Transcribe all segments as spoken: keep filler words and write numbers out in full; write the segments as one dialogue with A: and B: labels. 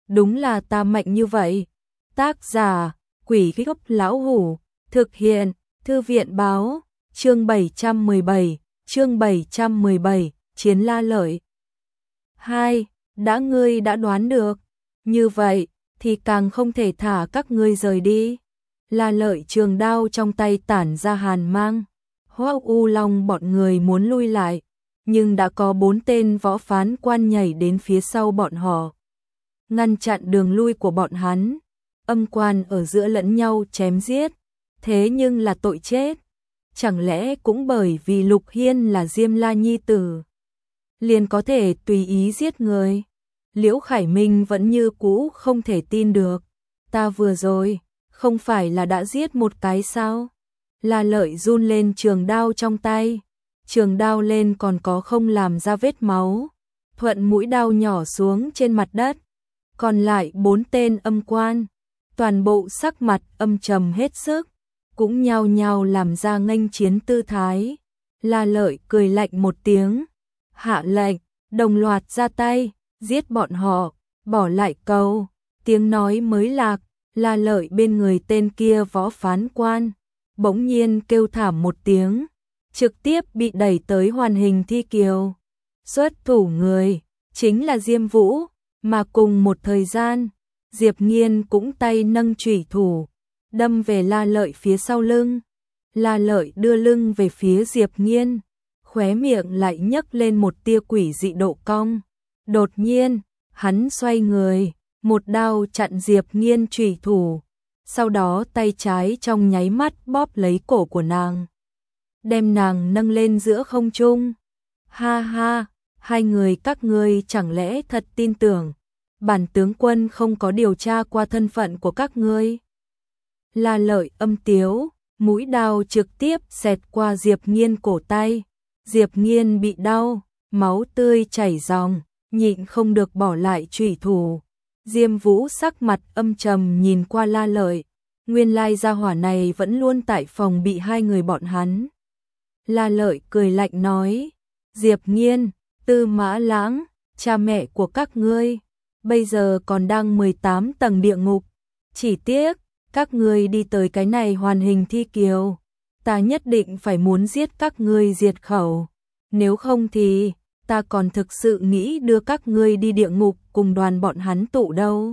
A: đúng là ta mạnh như vậy. Tác giả, Quỷ Gốc Lão Hủ, thực hiện, Thư viện báo, chương bảy trăm mười bảy, chương bảy trăm mười bảy, Chiến La Lợi. hai. Đã ngươi đã đoán được, như vậy thì càng không thể thả các ngươi rời đi. La Lợi trường đao trong tay tản ra hàn mang. Hoắc U Long bọn người muốn lui lại, nhưng đã có bốn tên võ phán quan nhảy đến phía sau bọn họ, ngăn chặn đường lui của bọn hắn. Âm quan ở giữa lẫn nhau chém giết, thế nhưng là tội chết. Chẳng lẽ cũng bởi vì Lục Hiên là Diêm La nhi tử, liền có thể tùy ý giết người? Liễu Khải Minh vẫn như cũ không thể tin được. Ta vừa rồi, không phải là đã giết một cái sao? La Lợi run lên trường đao trong tay. Trường đao lên còn có không làm ra vết máu. Thuận mũi đao nhỏ xuống trên mặt đất. Còn lại bốn tên âm quan, toàn bộ sắc mặt âm trầm hết sức, cũng nhao nhao làm ra nghênh chiến tư thái. La Lợi cười lạnh một tiếng, hạ lệnh, đồng loạt ra tay, giết bọn họ, bỏ lại câu. Tiếng nói mới lạc, La Lợi bên người tên kia võ phán quan bỗng nhiên kêu thảm một tiếng, trực tiếp bị đẩy tới hoàn hình thi kiều. Xuất thủ người chính là Diêm Vũ, mà cùng một thời gian, Diệp Nghiên cũng tay nâng chủy thủ, đâm về La Lợi phía sau lưng. La Lợi đưa lưng về phía Diệp Nghiên, khóe miệng lại nhấc lên một tia quỷ dị độ cong. Đột nhiên, hắn xoay người, một đao chặn Diệp Nghiên chủy thủ, sau đó tay trái trong nháy mắt bóp lấy cổ của nàng, đem nàng nâng lên giữa không trung. Ha ha, hai người các ngươi chẳng lẽ thật tin tưởng bản tướng quân không có điều tra qua thân phận của các ngươi? La Lợi âm tiếu, mũi đao trực tiếp xẹt qua Diệp Nghiên cổ tay. Diệp Nghiên bị đau, máu tươi chảy ròng, nhịn không được bỏ lại chủy thủ. Diêm Vũ sắc mặt âm trầm nhìn qua La Lợi, nguyên lai gia hỏa này vẫn luôn tại phòng bị hai người bọn hắn. La Lợi cười lạnh nói, Diệp Nghiên, Tư Mã Lãng, cha mẹ của các ngươi bây giờ còn đang mười tám tầng địa ngục, chỉ tiếc các ngươi đi tới cái này hoàn hình thi kiều, ta nhất định phải muốn giết các ngươi diệt khẩu, nếu không thì ta còn thực sự nghĩ đưa các ngươi đi địa ngục cùng đoàn bọn hắn tụ đâu.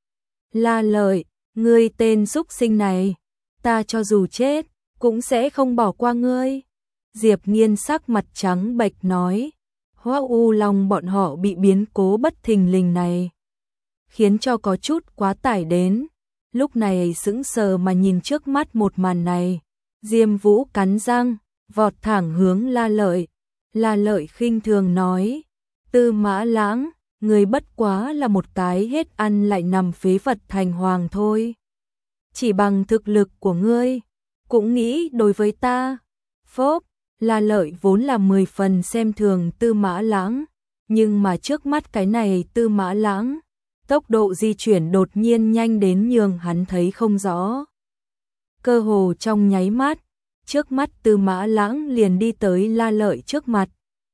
A: La Lợi, ngươi tên xúc sinh này, ta cho dù chết cũng sẽ không bỏ qua ngươi. Diệp Nghiên sắc mặt trắng bệch nói. Hoắc U Long bọn họ bị biến cố bất thình lình này khiến cho có chút quá tải đến, lúc này sững sờ mà nhìn trước mắt một màn này. Diêm Vũ cắn răng, vọt thẳng hướng La Lợi. La Lợi khinh thường nói, Tư Mã Lãng, người bất quá là một cái hết ăn lại nằm phế vật thành hoàng thôi. Chỉ bằng thực lực của ngươi, cũng nghĩ đối với ta. Phốp, La Lợi vốn là mười phần xem thường Tư Mã Lãng, nhưng mà trước mắt cái này Tư Mã Lãng, tốc độ di chuyển đột nhiên nhanh đến nhường hắn thấy không rõ. Cơ hồ trong nháy mắt, trước mắt Tư Mã Lãng liền đi tới La Lợi trước mặt.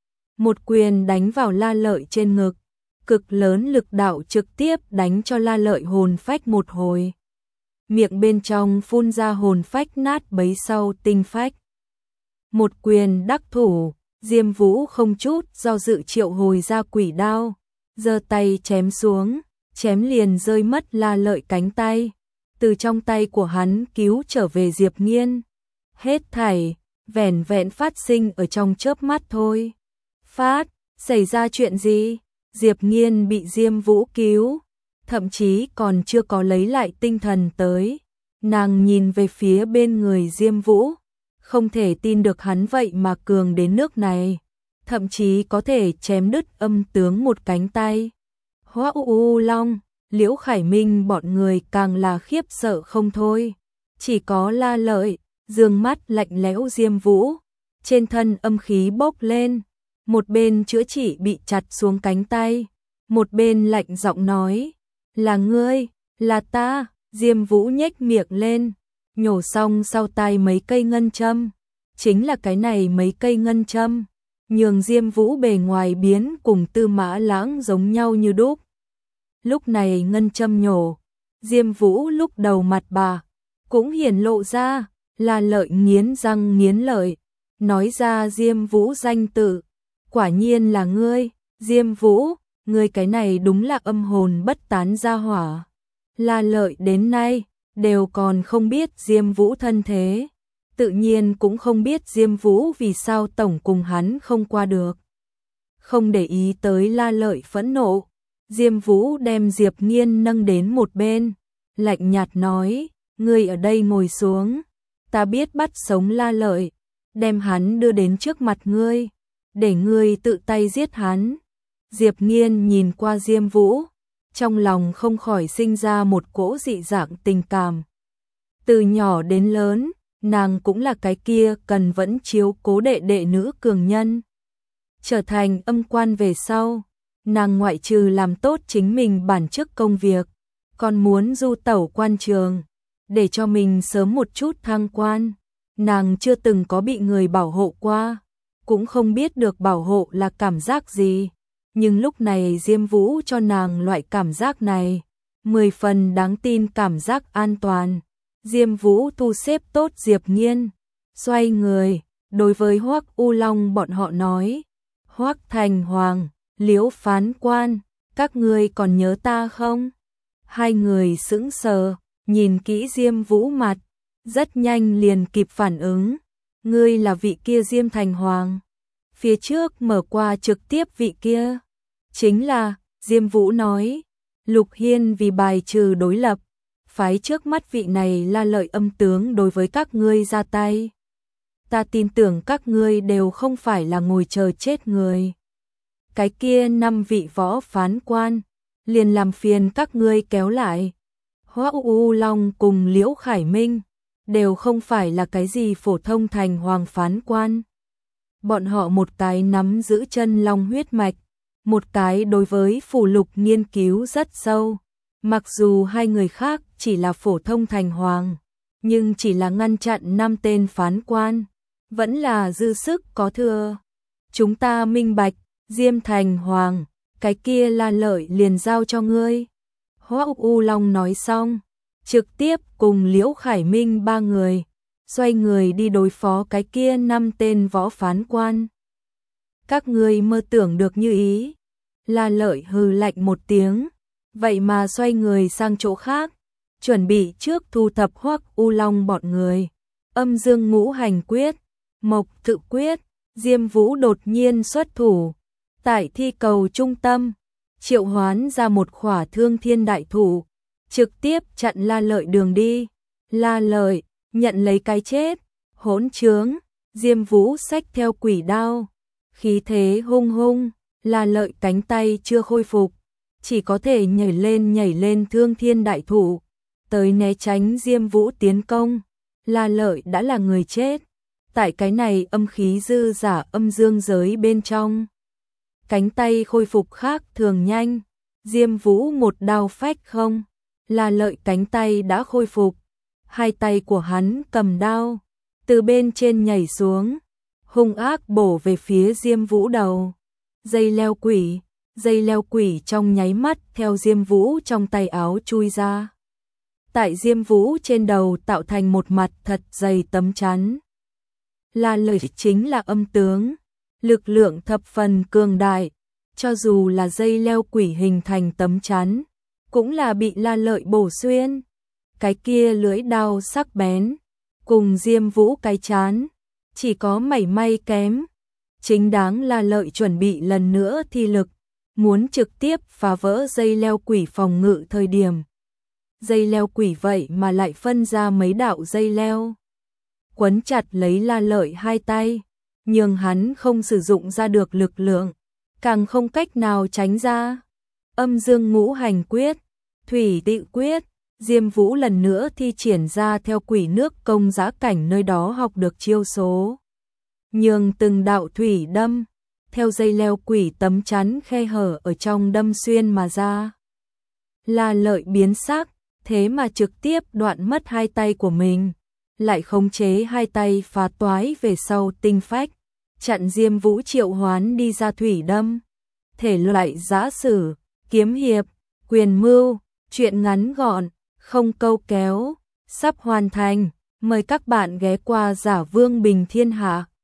A: Một quyền đánh vào La Lợi trên ngực, cực lớn lực đạo trực tiếp đánh cho La Lợi hồn phách một hồi. Miệng bên trong phun ra hồn phách nát bấy sau tinh phách. Một quyền đắc thủ, Diêm Vũ không chút do dự triệu hồi ra quỷ đao, giơ tay chém xuống, chém liền rơi mất La Lợi cánh tay, từ trong tay của hắn cứu trở về Diệp Nghiên. Hết thảy vẻn vẹn phát sinh ở trong chớp mắt thôi. Phát, xảy ra chuyện gì? Diệp Nghiên bị Diêm Vũ cứu, thậm chí còn chưa có lấy lại tinh thần tới. Nàng nhìn về phía bên người Diêm Vũ, không thể tin được hắn vậy mà cường đến nước này, thậm chí có thể chém đứt âm tướng một cánh tay. Hoắc U Long, Liễu Khải Minh bọn người càng là khiếp sợ không thôi. Chỉ có La Lợi, dương mắt lạnh lẽo Diêm Vũ, trên thân âm khí bốc lên, một bên chữa trị bị chặt xuống cánh tay, một bên lạnh giọng nói, là ngươi, là ta. Diêm Vũ nhếch miệng lên, nhổ xong sau tai mấy cây ngân châm, chính là cái này mấy cây ngân châm, nhường Diêm Vũ bề ngoài biến cùng Tư Mã Lãng giống nhau như đúc. Lúc này ngân châm nhổ, Diêm Vũ lúc đầu mặt bà cũng hiển lộ ra, La Lợi nghiến răng nghiến lợi, nói ra Diêm Vũ danh tự, quả nhiên là ngươi, Diêm Vũ, ngươi cái này đúng là âm hồn bất tán gia hỏa. La Lợi đến nay đều còn không biết Diêm Vũ thân thế, tự nhiên cũng không biết Diêm Vũ vì sao tổng cùng hắn không qua được. Không để ý tới La Lợi phẫn nộ, Diêm Vũ đem Diệp Nghiên nâng đến một bên, lạnh nhạt nói, ngươi ở đây ngồi xuống, ta biết bắt sống La Lợi, đem hắn đưa đến trước mặt ngươi, để ngươi tự tay giết hắn. Diệp Nghiên nhìn qua Diêm Vũ, trong lòng không khỏi sinh ra một cỗ dị dạng tình cảm. Từ nhỏ đến lớn, nàng cũng là cái kia cần vẫn chiếu cố đệ đệ nữ cường nhân. Trở thành âm quan về sau, nàng ngoại trừ làm tốt chính mình bản chức công việc, còn muốn du tẩu quan trường, để cho mình sớm một chút thăng quan. Nàng chưa từng có bị người bảo hộ qua, cũng không biết được bảo hộ là cảm giác gì. Nhưng lúc này Diêm Vũ cho nàng loại cảm giác này, mười phần đáng tin cảm giác an toàn. Diêm Vũ thu xếp tốt Diệp Nghiên, xoay người, đối với Hoắc U Long bọn họ nói, Hoắc Thành Hoàng, Liễu phán quan, các ngươi còn nhớ ta không? Hai người sững sờ, nhìn kỹ Diêm Vũ mặt, rất nhanh liền kịp phản ứng, ngươi là vị kia Diêm Thành Hoàng. Phía trước mở qua trực tiếp vị kia, chính là, Diêm Vũ nói, Lục Hiên vì bài trừ đối lập, phái trước mắt vị này La Lợi âm tướng đối với các ngươi ra tay. Ta tin tưởng các ngươi đều không phải là ngồi chờ chết người. Cái kia năm vị võ phán quan, liền làm phiền các ngươi kéo lại. Hoắc U Long cùng Liễu Khải Minh, đều không phải là cái gì phổ thông thành hoàng phán quan. Bọn họ một cái nắm giữ chân long huyết mạch, một cái đối với phù lục nghiên cứu rất sâu. Mặc dù hai người khác chỉ là phổ thông thành hoàng, nhưng chỉ là ngăn chặn năm tên phán quan, vẫn là dư sức có thừa. Chúng ta minh bạch, Diêm Thành Hoàng, cái kia La Lợi liền giao cho ngươi. Hoắc U Long nói xong, trực tiếp cùng Liễu Khải Minh ba người, xoay người đi đối phó cái kia năm tên võ phán quan. Các ngươi mơ tưởng được như ý. La Lợi hừ lạnh một tiếng, vậy mà xoay người sang chỗ khác, chuẩn bị trước thu thập Hoắc U Long bọn người. Âm Dương Ngũ Hành Quyết, Mộc Tự Quyết, Diêm Vũ đột nhiên xuất thủ, tại thi cầu trung tâm, triệu hoán ra một khỏa Thương Thiên Đại Thủ, trực tiếp chặn La Lợi đường đi. La Lợi, nhận lấy cái chết, hỗn trướng. Diêm Vũ xách theo quỷ đao, khí thế hung hung. La Lợi cánh tay chưa khôi phục, chỉ có thể nhảy lên nhảy lên Thương Thiên Đại Thủ, tới né tránh Diêm Vũ tiến công. La Lợi đã là người chết, tại cái này âm khí dư giả âm dương giới bên trong. Cánh tay khôi phục khác thường nhanh, Diêm Vũ một đao phách không, La Lợi cánh tay đã khôi phục, hai tay của hắn cầm đao, từ bên trên nhảy xuống, hung ác bổ về phía Diêm Vũ đầu. Dây leo quỷ, dây leo quỷ trong nháy mắt theo Diêm Vũ trong tay áo chui ra. Tại Diêm Vũ trên đầu tạo thành một mặt thật dày tấm chắn. La Lợi chính là âm tướng, lực lượng thập phần cường đại, cho dù là dây leo quỷ hình thành tấm chắn, cũng là bị La Lợi bổ xuyên. Cái kia lưỡi đao sắc bén, cùng Diêm Vũ cái chán, chỉ có mảy may kém. Chính đáng La Lợi chuẩn bị lần nữa thi lực, muốn trực tiếp phá vỡ dây leo quỷ phòng ngự thời điểm. Dây leo quỷ vậy mà lại phân ra mấy đạo dây leo, quấn chặt lấy La Lợi hai tay, nhưng hắn không sử dụng ra được lực lượng, càng không cách nào tránh ra. Âm Dương Ngũ Hành Quyết, Thủy Tị Quyết, Diêm Vũ lần nữa thi triển ra theo quỷ nước công giá cảnh nơi đó học được chiêu số. Nhường từng đạo thủy đâm, theo dây leo quỷ tấm chắn khe hở ở trong đâm xuyên mà ra. La Lợi biến sắc, thế mà trực tiếp đoạn mất hai tay của mình, lại khống chế hai tay phá toái về sau tinh phách, chặn Diêm Vũ triệu hoán đi ra thủy đâm. Thể loại giã sử, kiếm hiệp, Quyền mưu, chuyện ngắn gọn, không câu kéo, sắp hoàn thành. Mời các bạn ghé qua Giả Vương Bình Thiên Hạ.